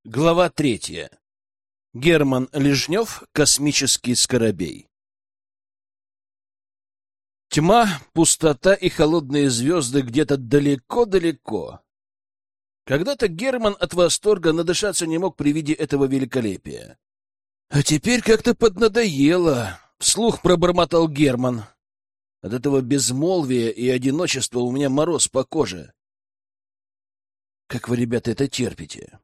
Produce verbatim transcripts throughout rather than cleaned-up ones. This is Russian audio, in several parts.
Глава третья. Герман Лежнев. Космический скоробей. Тьма, пустота и холодные звезды где-то далеко-далеко. Когда-то Герман от восторга надышаться не мог при виде этого великолепия. А теперь как-то поднадоело, вслух пробормотал Герман. От этого безмолвия и одиночества у меня мороз по коже. Как вы, ребята, это терпите?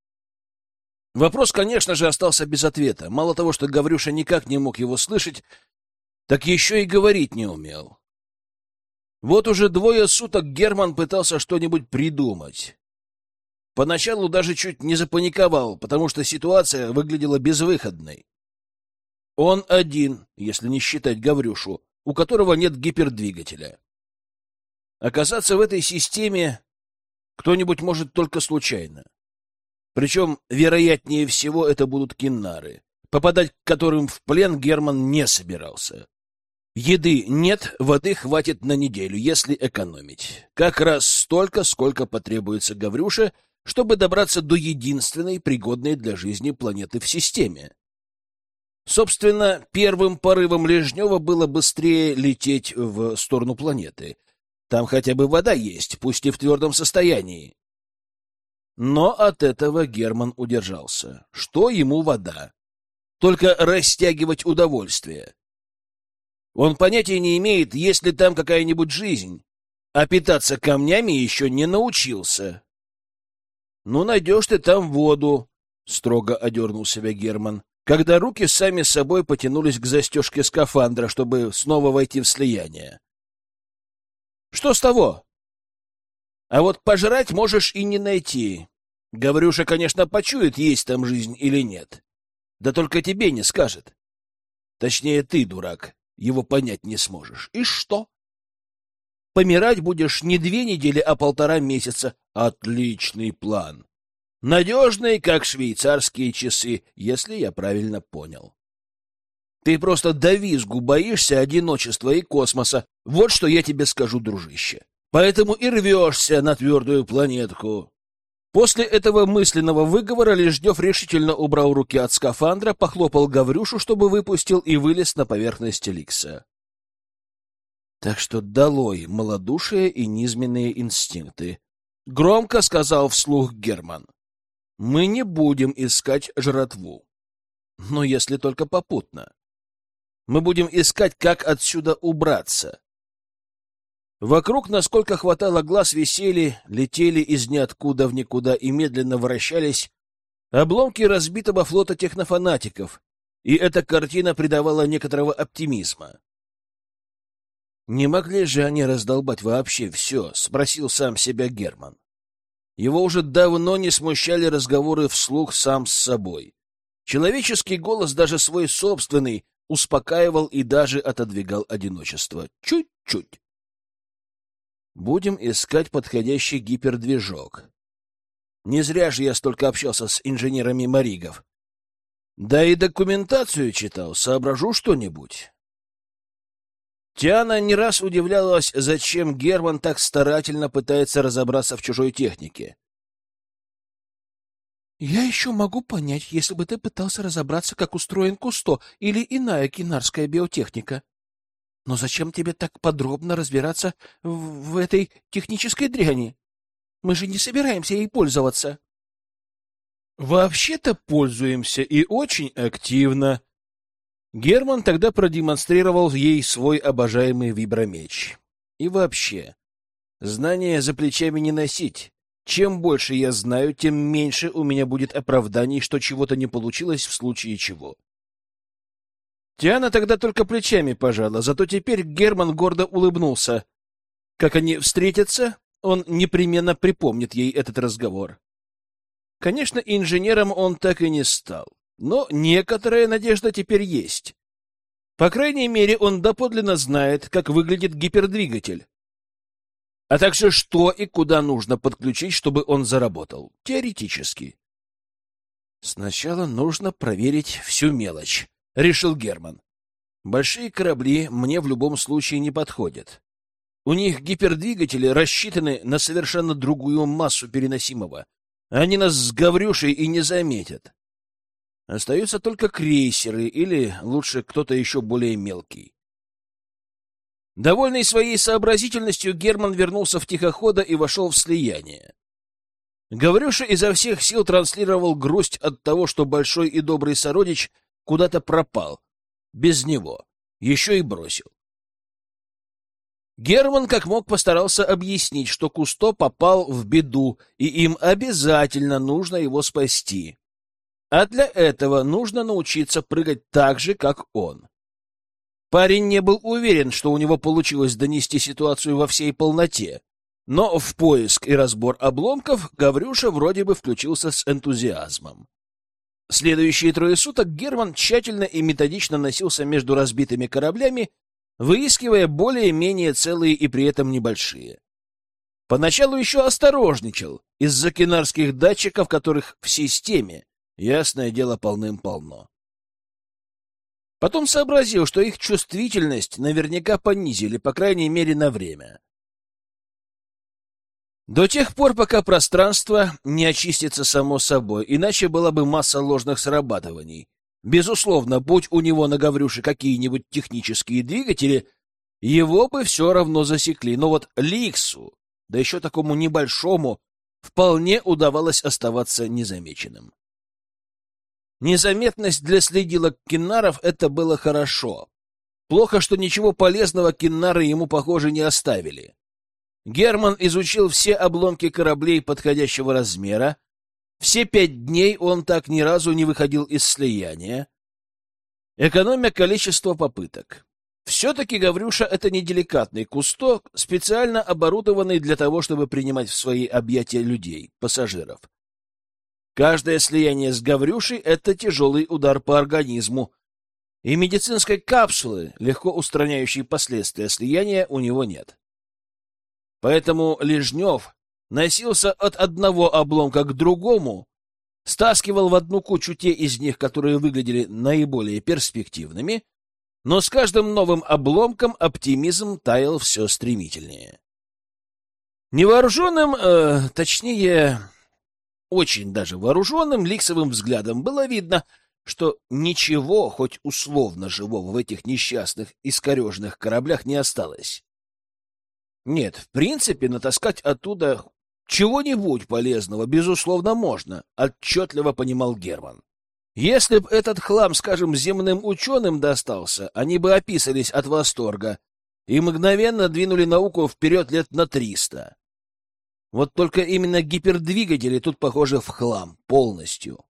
Вопрос, конечно же, остался без ответа. Мало того, что Гаврюша никак не мог его слышать, так еще и говорить не умел. Вот уже двое суток Герман пытался что-нибудь придумать. Поначалу даже чуть не запаниковал, потому что ситуация выглядела безвыходной. Он один, если не считать Гаврюшу, у которого нет гипердвигателя. Оказаться в этой системе кто-нибудь может только случайно. Причем, вероятнее всего, это будут киннары, попадать к которым в плен Герман не собирался. Еды нет, воды хватит на неделю, если экономить. Как раз столько, сколько потребуется Гаврюше, чтобы добраться до единственной пригодной для жизни планеты в системе. Собственно, первым порывом Лежнева было быстрее лететь в сторону планеты. Там хотя бы вода есть, пусть и в твердом состоянии. Но от этого Герман удержался. Что ему вода? Только растягивать удовольствие. Он понятия не имеет, есть ли там какая-нибудь жизнь, а питаться камнями еще не научился. — Ну, найдешь ты там воду, — строго одернул себя Герман, когда руки сами собой потянулись к застежке скафандра, чтобы снова войти в слияние. — Что с того? А вот пожрать можешь и не найти. Гаврюша, конечно, почует, есть там жизнь или нет. Да только тебе не скажет. Точнее, ты, дурак, его понять не сможешь. И что? Помирать будешь не две недели, а полтора месяца. Отличный план. Надежный, как швейцарские часы, если я правильно понял. Ты просто до визгу боишься одиночества и космоса. Вот что я тебе скажу, дружище. Поэтому и рвешься на твердую планетку. После этого мысленного выговора Лежнев решительно убрал руки от скафандра, похлопал Гаврюшу, чтобы выпустил, и вылез на поверхность Ликса. Так что долой малодушие и низменные инстинкты. Громко сказал вслух Герман. Мы не будем искать жратву. Но если только попутно. Мы будем искать, как отсюда убраться. Вокруг, насколько хватало глаз, висели, летели из ниоткуда в никуда и медленно вращались обломки разбитого флота технофанатиков, и эта картина придавала некоторого оптимизма. «Не могли же они раздолбать вообще все?» — спросил сам себя Герман. Его уже давно не смущали разговоры вслух сам с собой. Человеческий голос, даже свой собственный, успокаивал и даже отодвигал одиночество. Чуть-чуть. Будем искать подходящий гипердвижок. Не зря же я столько общался с инженерами Маригов. Да и документацию читал, соображу что-нибудь. Тиана не раз удивлялась, зачем Герман так старательно пытается разобраться в чужой технике. «Я еще могу понять, если бы ты пытался разобраться, как устроен Кусто или иная кинарская биотехника. Но зачем тебе так подробно разбираться в, в этой технической дряни? Мы же не собираемся ей пользоваться». «Вообще-то пользуемся и очень активно». Герман тогда продемонстрировал ей свой обожаемый вибромеч. И вообще, знания за плечами не носить. Чем больше я знаю, тем меньше у меня будет оправданий, что чего-то не получилось в случае чего. Тиана тогда только плечами пожала, зато теперь Герман гордо улыбнулся. Как они встретятся, он непременно припомнит ей этот разговор. Конечно, инженером он так и не стал. Но некоторая надежда теперь есть. По крайней мере, он доподлинно знает, как выглядит гипердвигатель, а также что и куда нужно подключить, чтобы он заработал. Теоретически. Сначала нужно проверить всю мелочь, — решил Герман. Большие корабли мне в любом случае не подходят. У них гипердвигатели рассчитаны на совершенно другую массу переносимого. Они нас с Гаврюшей и не заметят. Остаются только крейсеры или, лучше, кто-то еще более мелкий. Довольный своей сообразительностью, Герман вернулся в тихохода и вошел в слияние. Гаврюша изо всех сил транслировал грусть от того, что большой и добрый сородич куда-то пропал. Без него. Еще и бросил. Герман как мог постарался объяснить, что Кусто попал в беду, и им обязательно нужно его спасти. А для этого нужно научиться прыгать так же, как он. Парень не был уверен, что у него получилось донести ситуацию во всей полноте, но в поиск и разбор обломков Гаврюша вроде бы включился с энтузиазмом. Следующие трое суток Герман тщательно и методично носился между разбитыми кораблями, выискивая более-менее целые и при этом небольшие. Поначалу еще осторожничал из-за кинарских датчиков, которых в системе, ясное дело, полным-полно. Потом сообразил, что их чувствительность наверняка понизили, по крайней мере, на время. До тех пор, пока пространство не очистится само собой, иначе была бы масса ложных срабатываний. Безусловно, будь у него на Гаврюше какие-нибудь технические двигатели, его бы все равно засекли. Но вот Ликсу, да еще такому небольшому, вполне удавалось оставаться незамеченным. Незаметность для следилок киннаров — это было хорошо. Плохо, что ничего полезного киннары ему, похоже, не оставили. Герман изучил все обломки кораблей подходящего размера. Все пять дней он так ни разу не выходил из слияния, экономя количество попыток. Все-таки Гаврюша — это не деликатный Кусто, специально оборудованный для того, чтобы принимать в свои объятия людей, пассажиров. Каждое слияние с Гаврюшей — это тяжелый удар по организму, и медицинской капсулы, легко устраняющей последствия слияния, у него нет. Поэтому Лежнев носился от одного обломка к другому, стаскивал в одну кучу те из них, которые выглядели наиболее перспективными, но с каждым новым обломком оптимизм таял все стремительнее. Невооруженным, э, точнее... очень даже вооруженным ликсовым взглядом было видно, что ничего, хоть условно живого, в этих несчастных, искореженных кораблях не осталось. Нет, в принципе, натаскать оттуда чего-нибудь полезного, безусловно, можно, отчетливо понимал Герман. Если б этот хлам, скажем, земным ученым достался, они бы описались от восторга и мгновенно двинули науку вперед лет на триста. Вот только именно гипердвигатели тут, похоже, в хлам полностью.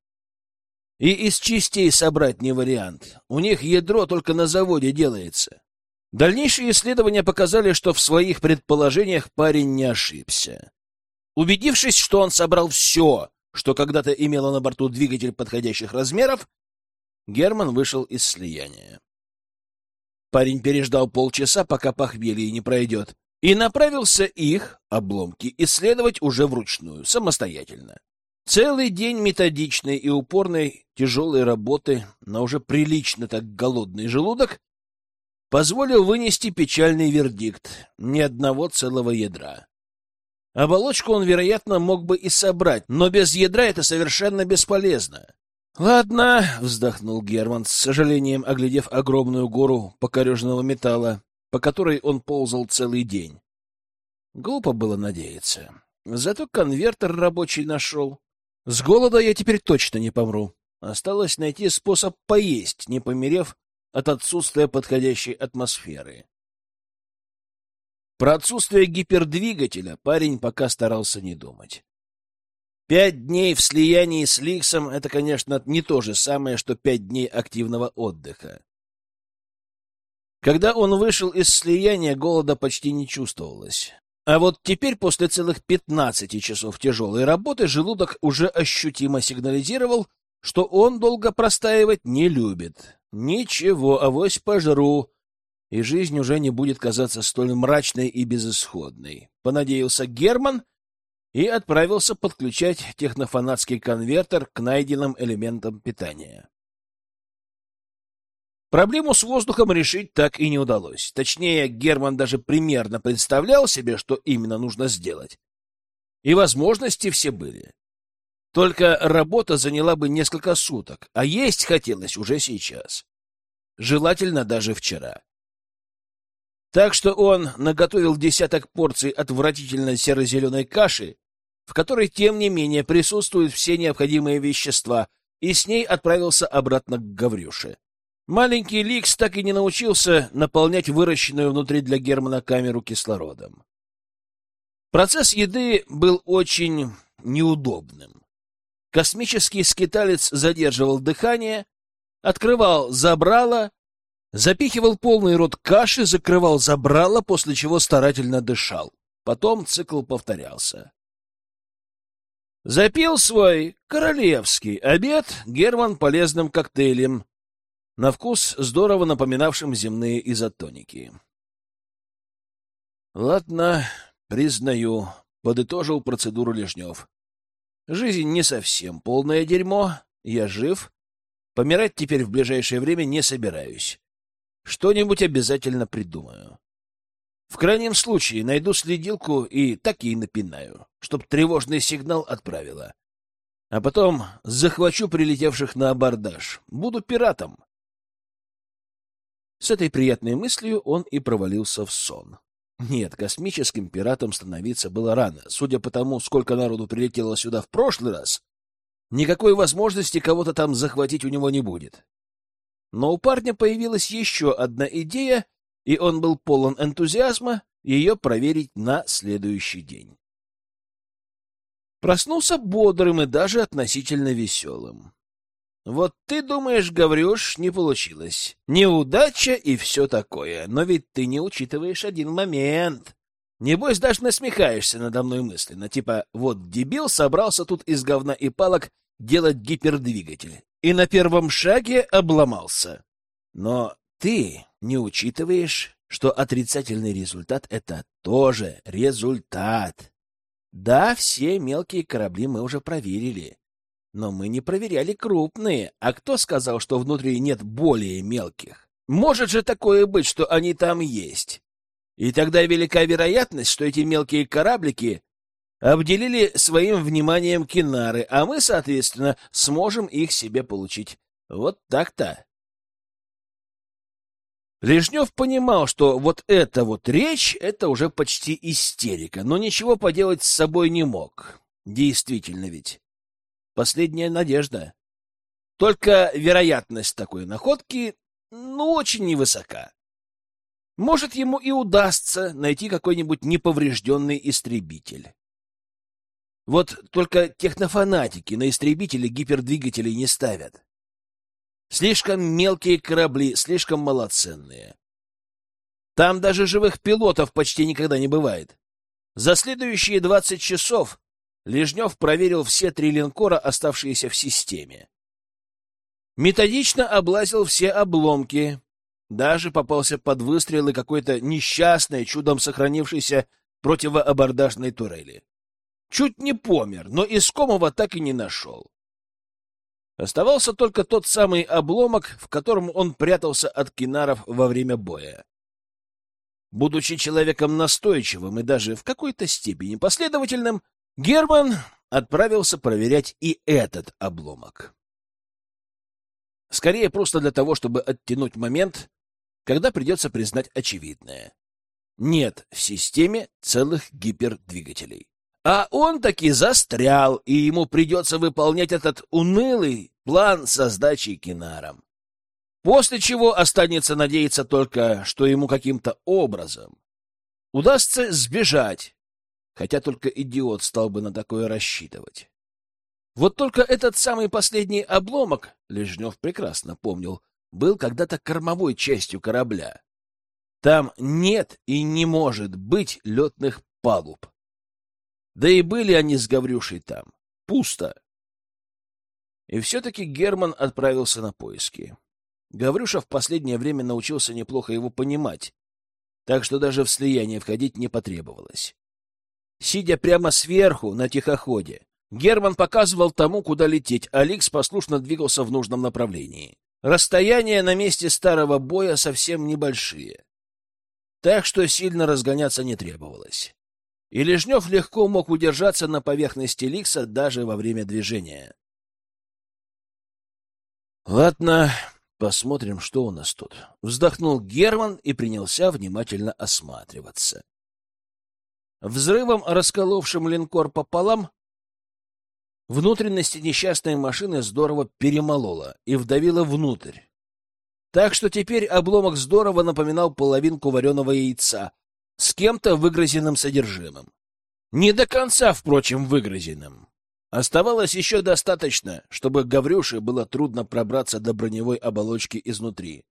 И из частей собрать не вариант. У них ядро только на заводе делается. Дальнейшие исследования показали, что в своих предположениях парень не ошибся. Убедившись, что он собрал все, что когда-то имело на борту двигатель подходящих размеров, Герман вышел из слияния. Парень переждал полчаса, пока похмелье не пройдет, и направился их, обломки, исследовать уже вручную, самостоятельно. Целый день методичной и упорной тяжелой работы на уже прилично так голодный желудок позволил вынести печальный вердикт: ни одного целого ядра. Оболочку он, вероятно, мог бы и собрать, но без ядра это совершенно бесполезно. «Ладно», — вздохнул Герман, с сожалением оглядев огромную гору покореженного металла, по которой он ползал целый день. Глупо было надеяться. Зато конвертер рабочий нашел. С голода я теперь точно не помру. Осталось найти способ поесть, не померев от отсутствия подходящей атмосферы. Про отсутствие гипердвигателя парень пока старался не думать. Пять дней в слиянии с Ликсом — это, конечно, не то же самое, что пять дней активного отдыха. Когда он вышел из слияния, голода почти не чувствовалось. А вот теперь, после целых пятнадцати часов тяжелой работы, желудок уже ощутимо сигнализировал, что он долго простаивать не любит. Ничего, авось пожру, и жизнь уже не будет казаться столь мрачной и безысходной. Понадеялся Герман и отправился подключать технофанатский конвертер к найденным элементам питания. Проблему с воздухом решить так и не удалось. Точнее, Герман даже примерно представлял себе, что именно нужно сделать. И возможности все были. Только работа заняла бы несколько суток, а есть хотелось уже сейчас. Желательно даже вчера. Так что он наготовил десяток порций отвратительной серо-зеленой каши, в которой, тем не менее, присутствуют все необходимые вещества, и с ней отправился обратно к Гаврюше. Маленький Ликс так и не научился наполнять выращенную внутри для Германа камеру кислородом. Процесс еды был очень неудобным. Космический скиталец задерживал дыхание, открывал забрало, запихивал полный рот каши, закрывал забрало, после чего старательно дышал. Потом цикл повторялся. Запил свой королевский обед Герман полезным коктейлем, на вкус здорово напоминавшим земные изотоники. — Ладно, признаю, — подытожил процедуру Лежнев. — Жизнь не совсем полное дерьмо, я жив. Помирать теперь в ближайшее время не собираюсь. Что-нибудь обязательно придумаю. В крайнем случае найду следилку и так ей напинаю, чтоб тревожный сигнал отправила. А потом захвачу прилетевших на абордаж. Буду пиратом. С этой приятной мыслью он и провалился в сон. Нет, космическим пиратом становиться было рано. Судя по тому, сколько народу прилетело сюда в прошлый раз, никакой возможности кого-то там захватить у него не будет. Но у парня появилась еще одна идея, и он был полон энтузиазма ее проверить на следующий день. Проснулся бодрым и даже относительно веселым. Вот ты думаешь, Гаврюш, не получилось. Неудача и все такое. Но ведь ты не учитываешь один момент. Небось, даже насмехаешься надо мной мысленно. Типа, вот дебил собрался тут из говна и палок делать гипердвигатель. И на первом шаге обломался. Но ты не учитываешь, что отрицательный результат — это тоже результат. Да, все мелкие корабли мы уже проверили. Но мы не проверяли крупные. А кто сказал, что внутри нет более мелких? Может же такое быть, что они там есть. И тогда велика вероятность, что эти мелкие кораблики обделили своим вниманием кинары, а мы, соответственно, сможем их себе получить. Вот так-то. Лежнев понимал, что вот эта вот речь — это уже почти истерика, но ничего поделать с собой не мог. Действительно ведь. Последняя надежда. Только вероятность такой находки, ну, очень невысока. Может, ему и удастся найти какой-нибудь неповрежденный истребитель. Вот только технофанатики на истребители гипердвигателей не ставят. Слишком мелкие корабли, слишком малоценные. Там даже живых пилотов почти никогда не бывает. За следующие двадцать часов Лежнев проверил все три линкора, оставшиеся в системе. Методично облазил все обломки. Даже попался под выстрелы какой-то несчастной, чудом сохранившейся противоабордажной турели. Чуть не помер, но искомого так и не нашел. Оставался только тот самый обломок, в котором он прятался от кинаров во время боя. Будучи человеком настойчивым и даже в какой-то степени последовательным, Герман отправился проверять и этот обломок. Скорее просто для того, чтобы оттянуть момент, когда придется признать очевидное. Нет в системе целых гипердвигателей. А он таки застрял, и ему придется выполнять этот унылый план со сдачей кинарам. После чего останется надеяться только, что ему каким-то образом удастся сбежать, хотя только идиот стал бы на такое рассчитывать. Вот только этот самый последний обломок, Лежнев прекрасно помнил, был когда-то кормовой частью корабля. Там нет и не может быть летных палуб. Да и были они с Гаврюшей там. Пусто. И все-таки Герман отправился на поиски. Гаврюша в последнее время научился неплохо его понимать, так что даже в слияние входить не потребовалось. Сидя прямо сверху на тихоходе, Герман показывал тому, куда лететь, а Ликс послушно двигался в нужном направлении. Расстояния на месте старого боя совсем небольшие, так что сильно разгоняться не требовалось. и Лежнев легко мог удержаться на поверхности Ликса даже во время движения. «Ладно, посмотрим, что у нас тут», — вздохнул Герман и принялся внимательно осматриваться. Взрывом, расколовшим линкор пополам, внутренности несчастной машины здорово перемололо и вдавило внутрь. Так что теперь обломок здорово напоминал половинку вареного яйца с кем-то выгрызенным содержимым. Не до конца, впрочем, выгрызенным. Оставалось еще достаточно, чтобы Гаврюше было трудно пробраться до броневой оболочки изнутри.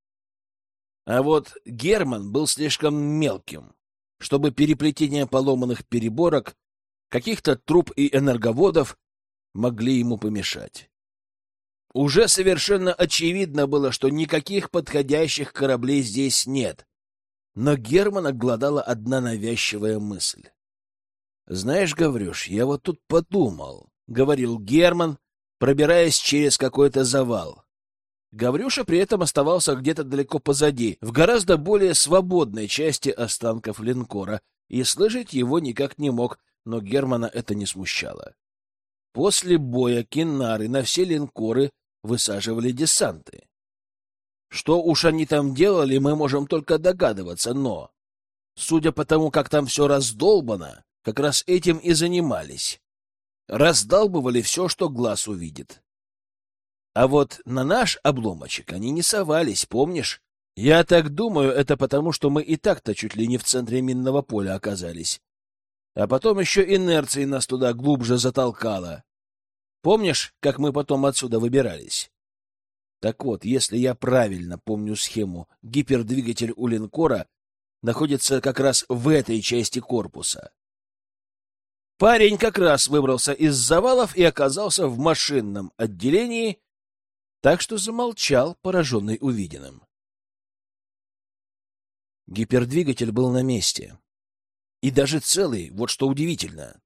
А вот Герман был слишком мелким, чтобы переплетение поломанных переборок, каких-то труб и энерговодов могли ему помешать. Уже совершенно очевидно было, что никаких подходящих кораблей здесь нет. Но Германа глодала одна навязчивая мысль. «Знаешь, Гаврюш, я вот тут подумал», — говорил Герман, пробираясь через какой-то завал. Гаврюша при этом оставался где-то далеко позади, в гораздо более свободной части останков линкора, и слышать его никак не мог, но Германа это не смущало. После боя киннары на все линкоры высаживали десанты. Что уж они там делали, мы можем только догадываться, но, судя по тому, как там все раздолбано, как раз этим и занимались. Раздалбывали все, что глаз увидит. А вот на наш обломочек они не совались, помнишь? Я так думаю, это потому, что мы и так-то чуть ли не в центре минного поля оказались. А потом еще инерцией нас туда глубже затолкало. Помнишь, как мы потом отсюда выбирались? Так вот, если я правильно помню схему, гипердвигатель у линкора находится как раз в этой части корпуса. Парень как раз выбрался из завалов и оказался в машинном отделении, так что замолчал, пораженный увиденным. Гипердвигатель был на месте. И даже целый, вот что удивительно.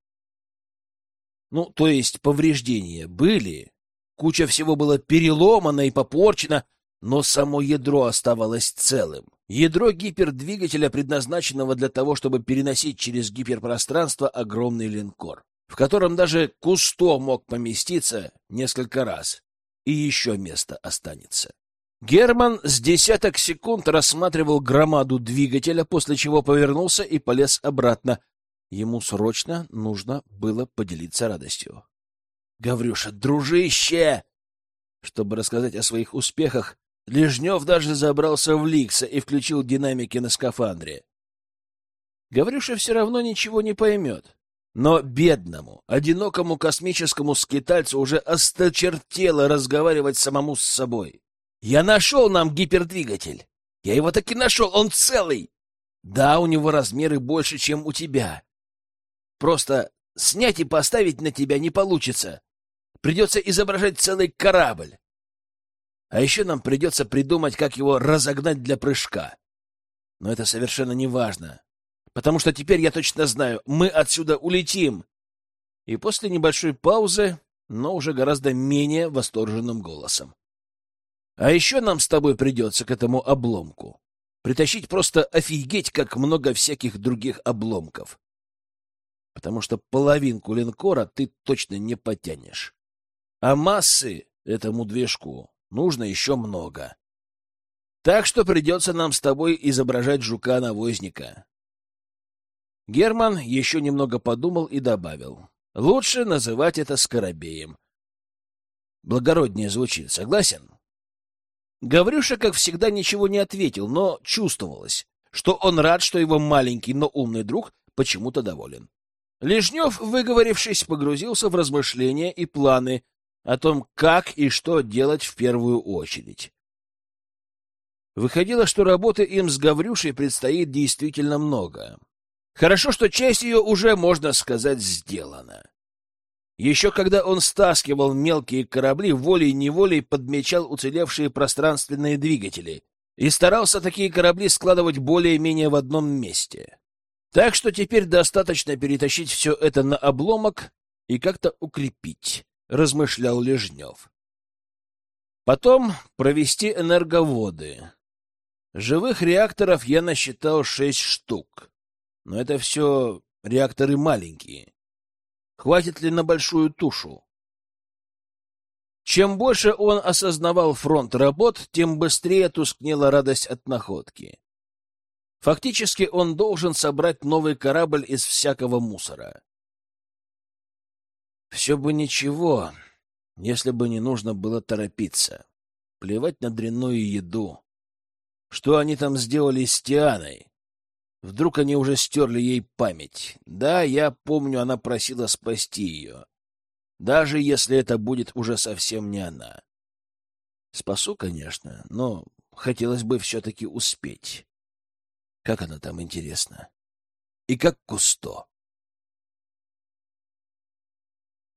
Ну, то есть повреждения были, куча всего было переломано и попорчено, но само ядро оставалось целым. Ядро гипердвигателя, предназначенного для того, чтобы переносить через гиперпространство огромный линкор, в котором даже Кусто мог поместиться несколько раз, и еще место останется. Герман с десяток секунд рассматривал громаду двигателя, после чего повернулся и полез обратно. Ему срочно нужно было поделиться радостью. — Гаврюша, дружище! Чтобы рассказать о своих успехах, Лежнев даже забрался в Ликса и включил динамики на скафандре. Гаврюша все равно ничего не поймет. Но бедному, одинокому космическому скитальцу уже осточертело разговаривать самому с собой. «Я нашел нам гипердвигатель! Я его таки нашел, он целый! Да, у него размеры больше, чем у тебя. Просто снять и поставить на тебя не получится. Придется изображать целый корабль. А еще нам придется придумать, как его разогнать для прыжка. Но это совершенно не важно, потому что теперь я точно знаю, мы отсюда улетим». И после небольшой паузы, но уже гораздо менее восторженным голосом: «А еще нам с тобой придется к этому обломку притащить просто офигеть, как много всяких других обломков. Потому что половинку линкора ты точно не потянешь. А массы этому движку нужно еще много. Так что придется нам с тобой изображать жука-навозника». Герман еще немного подумал и добавил: «Лучше называть это скоробеем. Благороднее звучит, согласен?» Гаврюша, как всегда, ничего не ответил, но чувствовалось, что он рад, что его маленький, но умный друг почему-то доволен. Лежнев, выговорившись, погрузился в размышления и планы о том, как и что делать в первую очередь. Выходило, что работы им с Гаврюшей предстоит действительно много. Хорошо, что часть ее уже, можно сказать, сделана. Еще когда он стаскивал мелкие корабли, волей-неволей подмечал уцелевшие пространственные двигатели и старался такие корабли складывать более-менее в одном месте. Так что теперь достаточно перетащить все это на обломок и как-то укрепить, размышлял Лежнев. Потом провести энерговоды. Живых реакторов я насчитал шесть штук. Но это все Реакторы маленькие. Хватит ли на большую тушу? Чем больше он осознавал фронт работ, тем быстрее тускнела радость от находки. Фактически он должен собрать новый корабль из всякого мусора. Все бы ничего, если бы не нужно было торопиться. Плевать на дрянную еду. Что они там сделали с Тианой? Вдруг они уже стерли ей память. Да, я помню, она просила спасти ее. Даже если это будет уже совсем не она. Спасу, конечно, но хотелось бы все-таки успеть. Как она там, интересно? И как Кусто?